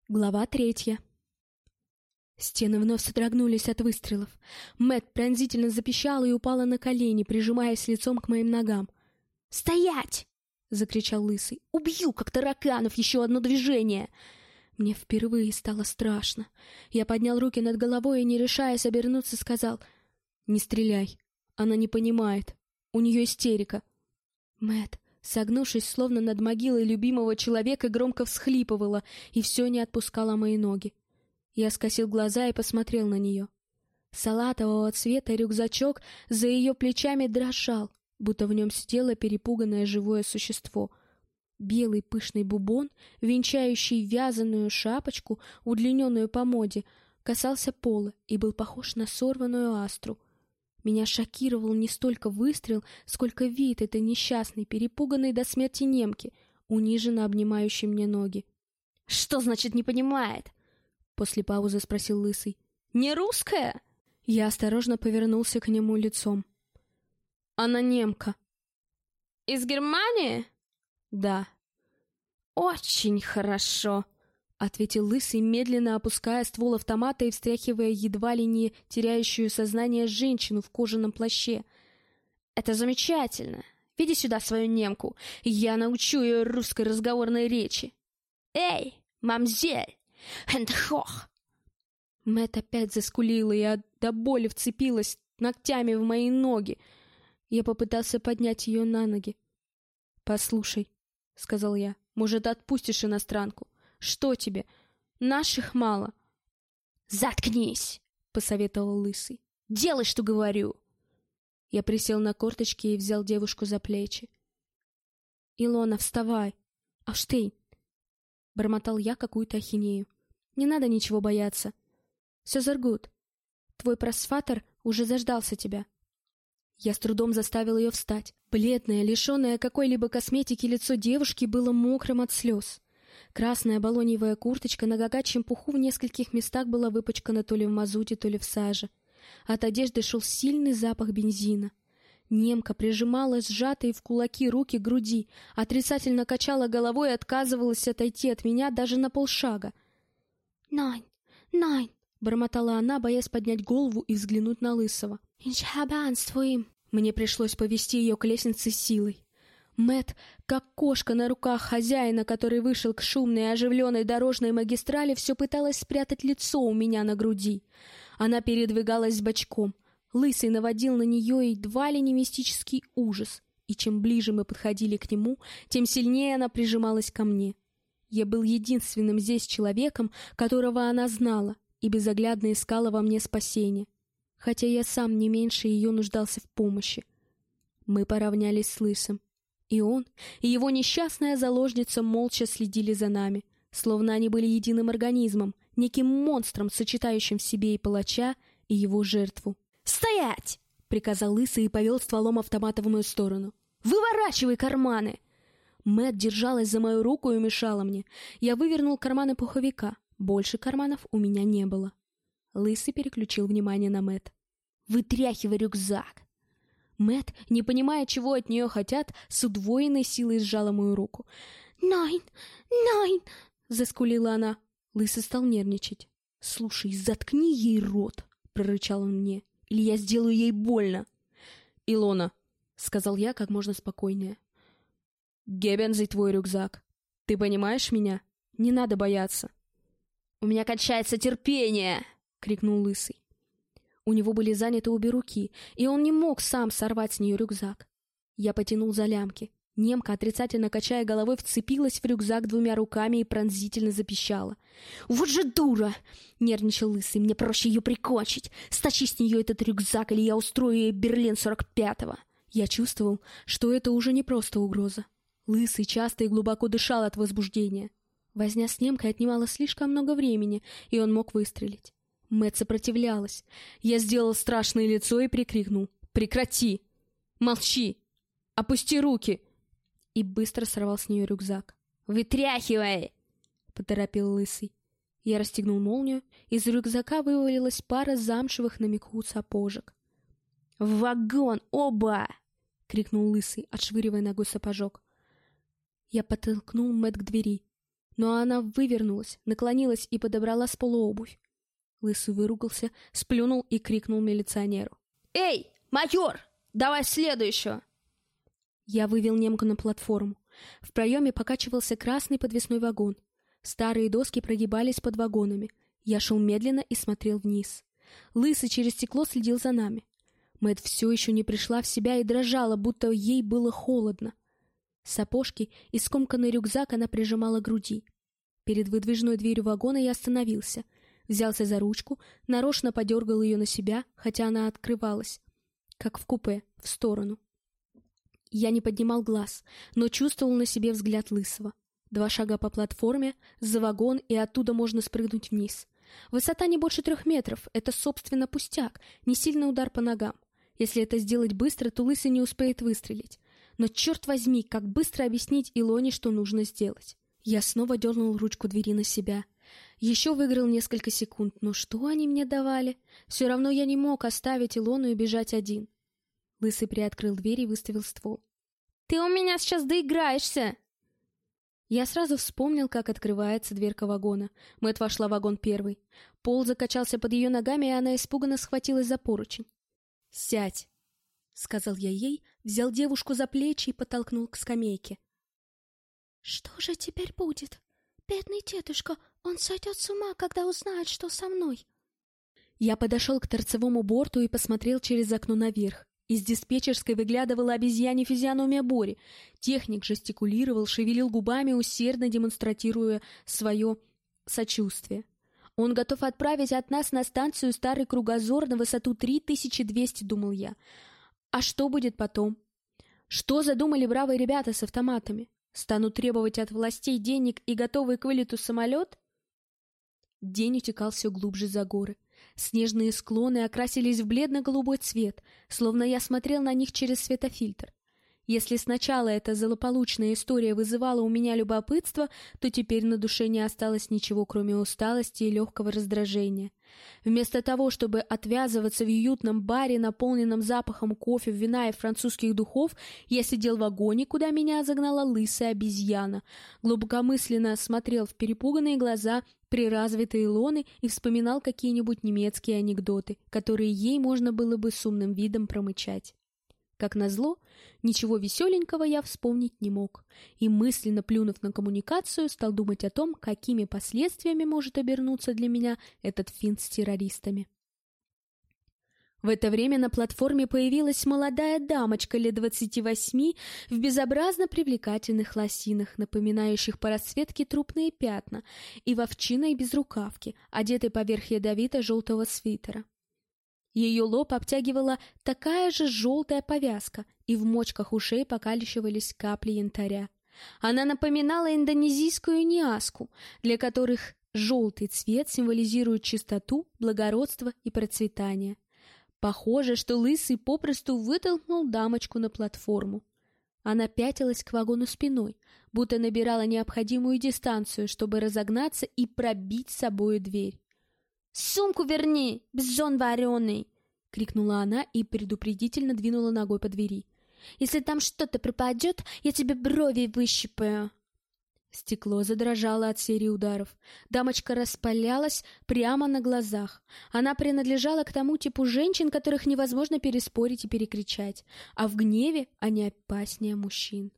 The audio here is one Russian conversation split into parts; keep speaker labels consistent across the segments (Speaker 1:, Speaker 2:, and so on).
Speaker 1: Глава 3. Стены вновь содрогнулись от выстрелов. Мэтт пронзительно запищала и упала на колени, прижимаясь лицом к моим ногам. «Стоять!» — закричал Лысый. «Убью, как тараканов, еще одно движение!» Мне впервые стало страшно. Я поднял руки над головой и, не решаясь обернуться, сказал: «Не стреляй. Она не понимает. У нее истерика». Мэтт, согнувшись, словно над могилой любимого человека, громко всхлипывала и все не отпускала мои ноги. Я скосил глаза и посмотрел на нее. Салатового цвета рюкзачок за ее плечами дрожал, будто в нем сидело перепуганное живое существо. Белый пышный бубон, венчающий вязаную шапочку, удлиненную по моде, касался пола и был похож на сорванную астру. Меня шокировал не столько выстрел, сколько вид этой несчастной, перепуганной до смерти немки, униженно обнимающей мне ноги. «Что значит не понимает?» — после паузы спросил Лысый. «Не русская?» Я осторожно повернулся к нему лицом. «Она немка». «Из Германии?» «Да». «Очень хорошо», — ответил Лысый, медленно опуская ствол автомата и встряхивая едва ли не теряющую сознание женщину в кожаном плаще. «Это замечательно. Веди сюда свою немку, и я научу ее русской разговорной речи. Эй, мамзель, хендхох!» Мэтт опять заскулила и до боли вцепилась ногтями в мои ноги. Я попытался поднять ее на ноги. «Послушай», — сказал я, — «может, отпустишь иностранку? Что тебе? Наших мало». «Заткнись!» — посоветовал Лысый. «Делай, что говорю!» Я присел на корточки и взял девушку за плечи. «Илона, вставай! Авштейн!» — бормотал я какую-то ахинею. «Не надо ничего бояться. Все заргут. Твой просфатер уже заждался тебя». Я с трудом заставил ее встать. Бледное, лишенное какой-либо косметики лицо девушки было мокрым от слез. Красная балоньевая курточка на гагачьем пуху в нескольких местах была выпачкана то ли в мазуте, то ли в саже. От одежды шел сильный запах бензина. Немка прижимала сжатые в кулаки руки к груди, отрицательно качала головой и отказывалась отойти от меня даже на полшага. «Найн, найн!» — бормотала она, боясь поднять голову и взглянуть на Лысого. «Иншабанствуем!» Мне пришлось повести ее к лестнице силой. Мэтт, как кошка на руках хозяина, который вышел к шумной и оживленной дорожной магистрали, все пыталась спрятать лицо у меня на груди. Она передвигалась бочком. Лысый наводил на нее едва ли не мистический ужас, и чем ближе мы подходили к нему, тем сильнее она прижималась ко мне. Я был единственным здесь человеком, которого она знала, и безоглядно искала во мне спасения, хотя я сам не меньше ее нуждался в помощи. Мы поравнялись с Лысым, и он, и его несчастная заложница молча следили за нами, словно они были единым организмом, неким монстром, сочетающим в себе и палача, и его жертву. «Стоять!» — приказал Лысый и повел стволом автомата в мою сторону. «Выворачивай карманы!» Мэтт держалась за мою руку и мешала мне. Я вывернул карманы пуховика. Больше карманов у меня не было. Лысый переключил внимание на Мэтт. «Вытряхивай рюкзак!» Мэтт, не понимая, чего от нее хотят, с удвоенной силой сжала мою руку. «Найн! Найн!» — заскулила она. Лысый стал нервничать. «Слушай, заткни ей рот!» — прорычал он мне. «Или я сделаю ей больно!» «Илона!» — сказал я как можно спокойнее. «Гебензий твой рюкзак. Ты понимаешь меня? Не надо бояться». «У меня кончается терпение!» — крикнул Лысый. У него были заняты обе руки, и он не мог сам сорвать с нее рюкзак. Я потянул за лямки. Немка, отрицательно качая головой, вцепилась в рюкзак двумя руками и пронзительно запищала. «Вот же дура!» — нервничал Лысый. «Мне проще ее прикончить. Стащи с нее этот рюкзак, или я устрою ей Берлин 45-го!» Я чувствовал, что это уже не просто угроза. Лысый часто и глубоко дышал от возбуждения. Возня с немкой отнимала слишком много времени, и он мог выстрелить. Мэтт сопротивлялась. Я сделал страшное лицо и прикрикнул: «Прекрати! Молчи! Опусти руки!» И быстро сорвал с нее рюкзак. «Вытряхивай!» — поторопил Лысый. Я расстегнул молнию, из рюкзака вывалилась пара замшевых на меху сапожек. «В вагон! Оба!» — крикнул Лысый, отшвыривая ногой сапожок. Я подтолкнул Мэтт к двери. но она вывернулась, наклонилась и подобрала с пола обувь. Лысый выругался, сплюнул и крикнул милиционеру. «Эй, майор, давай следующего!» Я вывел немку на платформу. В проеме покачивался красный подвесной вагон. Старые доски прогибались под вагонами. Я шел медленно и смотрел вниз. Лысый через стекло следил за нами. Мэтт все еще не пришла в себя и дрожала, будто ей было холодно. Сапожки и скомканный рюкзак она прижимала к груди. Перед выдвижной дверью вагона я остановился. Взялся за ручку, нарочно подергал ее на себя, хотя она открывалась, как в купе, в сторону. Я не поднимал глаз, но чувствовал на себе взгляд Лысого. 2 шага по платформе, за вагон, и оттуда можно спрыгнуть вниз. Высота не больше 3 метров, это, собственно, пустяк, не сильный удар по ногам. Если это сделать быстро, то Лысый не успеет выстрелить. Но, черт возьми, как быстро объяснить Илоне, что нужно сделать? Я снова дернул ручку двери на себя. Еще выиграл несколько секунд, но что они мне давали? Все равно я не мог оставить Илону и бежать один. Лысый приоткрыл дверь и выставил ствол. «Ты у меня сейчас доиграешься!» Я сразу вспомнил, как открывается дверка вагона. Мэтт вошла в вагон первой. Пол закачался под ее ногами, и она испуганно схватилась за поручень. «Сядь!» — сказал я ей, взял девушку за плечи и подтолкнул к скамейке.
Speaker 2: «Что же теперь будет? Бедный дедушка, он сойдет с ума, когда узнает, что со мной».
Speaker 1: Я подошел к торцевому борту и посмотрел через окно наверх. Из диспетчерской выглядывала обезьянья физиономия Бори. Техник жестикулировал, шевелил губами, усердно демонстрируя свое сочувствие. Он готов отправить от нас на станцию старый кругозор на высоту 3200, думал я. А что будет потом? Что задумали бравые ребята с автоматами? Станут требовать от властей денег и готовый к вылету самолет? День утекал все глубже за горы. Снежные склоны окрасились в бледно-голубой цвет, словно я смотрел на них через светофильтр. Если сначала эта злополучная история вызывала у меня любопытство, то теперь на душе не осталось ничего, кроме усталости и легкого раздражения. Вместо того, чтобы отвязываться в уютном баре, наполненном запахом кофе, вина и французских духов, я сидел в вагоне, куда меня загнала лысая обезьяна, глубокомысленно смотрел в перепуганные глаза приразвитой Илоны и вспоминал какие-нибудь немецкие анекдоты, которые ей можно было бы с умным видом промычать. Как назло, ничего веселенького я вспомнить не мог, и, мысленно плюнув на коммуникацию, стал думать о том, какими последствиями может обернуться для меня этот финт с террористами. В это время на платформе появилась молодая дамочка лет 28 в безобразно привлекательных лосинах, напоминающих по расцветке трупные пятна, и в овчиной безрукавке, одетой поверх ядовито-желтого свитера. Ее лоб обтягивала такая же желтая повязка, и в мочках ушей покалищивались капли янтаря. Она напоминала индонезийскую няску, для которых желтый цвет символизирует чистоту, благородство и процветание. Похоже, что Лысый попросту вытолкнул дамочку на платформу. Она пятилась к вагону спиной, будто набирала необходимую дистанцию, чтобы разогнаться и пробить с собою дверь. «Сумку верни, бизон вареный!» — крикнула она и предупредительно двинула ногой по двери. «Если там что-то пропадет, я тебе брови выщипаю!» Стекло задрожало от серии ударов. Дамочка распалялась прямо на глазах. Она принадлежала к тому типу женщин, которых невозможно переспорить и перекричать, а в гневе они опаснее мужчин.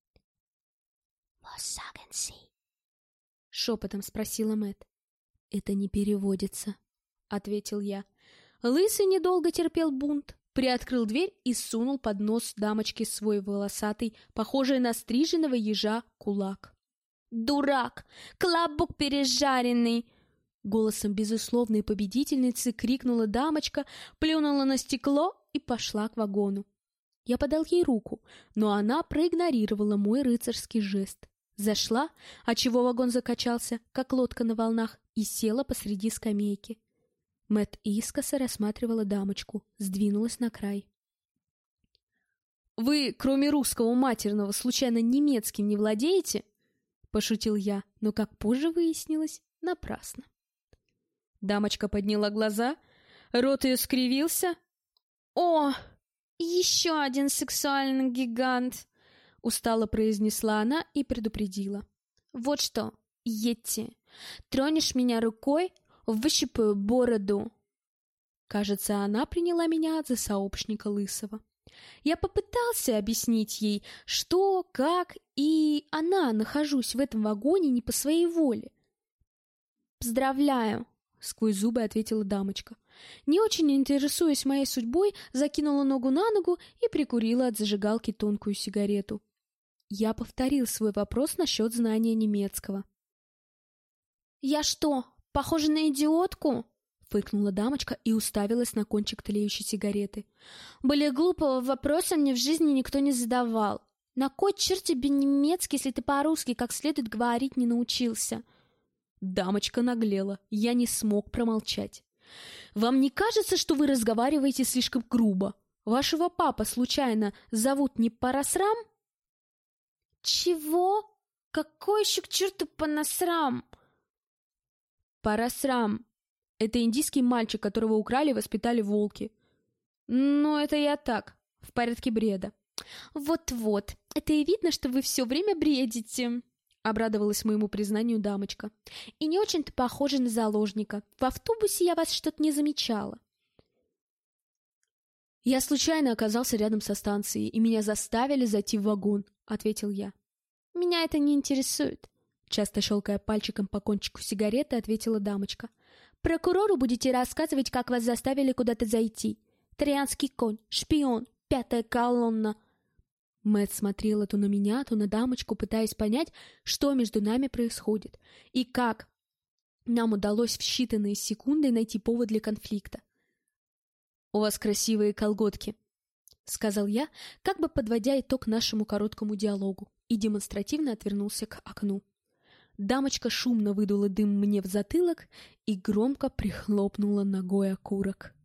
Speaker 2: «Was sagen Sie?»
Speaker 1: — шепотом спросила Мэтт. «Это не переводится», — ответил я. Лысый недолго терпел бунт, приоткрыл дверь и сунул под нос дамочке свой волосатый, похожий на стриженного ежа, кулак. «Дурак! Клобук пережаренный!» Голосом безусловной победительницы крикнула дамочка, плюнула на стекло и пошла к вагону. Я подал ей руку, но она проигнорировала мой рыцарский жест. Зашла, отчего вагон закачался, как лодка на волнах, и села посреди скамейки. Мэтт искоса рассматривала дамочку, сдвинулась на край. «Вы, кроме русского матерного, случайно немецким не владеете?» — пошутил я, но, как позже выяснилось, напрасно. Дамочка подняла глаза, рот ее скривился. «О, еще один сексуальный гигант!» — устало произнесла она и предупредила. «Вот что, Йети, тронешь меня рукой, выщипаю бороду. Кажется, она приняла меня за сообщника Лысого. Я попытался объяснить ей, что, как, и она нахожусь в этом вагоне не по своей воле. «Поздравляю», — сквозь зубы ответила дамочка. Не очень интересуясь моей судьбой, закинула ногу на ногу и прикурила от зажигалки тонкую сигарету. Я повторил свой вопрос насчет знания немецкого. «Я что, похожа на идиотку?» — фыркнула дамочка и уставилась на кончик тлеющей сигареты. «Более глупого вопроса мне в жизни никто не задавал. На кой черт тебе немецкий, если ты по-русски как следует говорить не научился?» Дамочка наглела, я не смог промолчать. «Вам не кажется, что вы разговариваете слишком грубо? Вашего папа, случайно, зовут не Парасрам?»
Speaker 2: «Чего? Какой еще к черту Панасрам?»
Speaker 1: «Парасрам. Это индийский мальчик, которого украли и воспитали волки. Но это я так, в порядке бреда».
Speaker 2: «Вот-вот, это и видно, что вы все время бредите», —
Speaker 1: обрадовалась моему признанию дамочка.
Speaker 2: «И не очень-то похожи на заложника. В автобусе я вас что-то не замечала».
Speaker 1: «Я случайно оказался рядом со станцией, и меня заставили зайти в вагон», — ответил я.
Speaker 2: «Меня это не интересует»,
Speaker 1: — часто щелкая пальчиком по кончику сигареты, ответила дамочка.
Speaker 2: «Прокурору будете рассказывать, как вас заставили куда-то зайти. Троянский конь, шпион, пятая колонна».
Speaker 1: Мэтт смотрела то на меня, то на дамочку, пытаясь понять, что между нами происходит, и как нам удалось в считанные секунды найти повод для конфликта. «У вас красивые колготки», — сказал я, как бы подводя итог нашему короткому диалогу, и демонстративно отвернулся к окну. Дамочка шумно выдула дым мне в затылок и громко прихлопнула ногой окурок.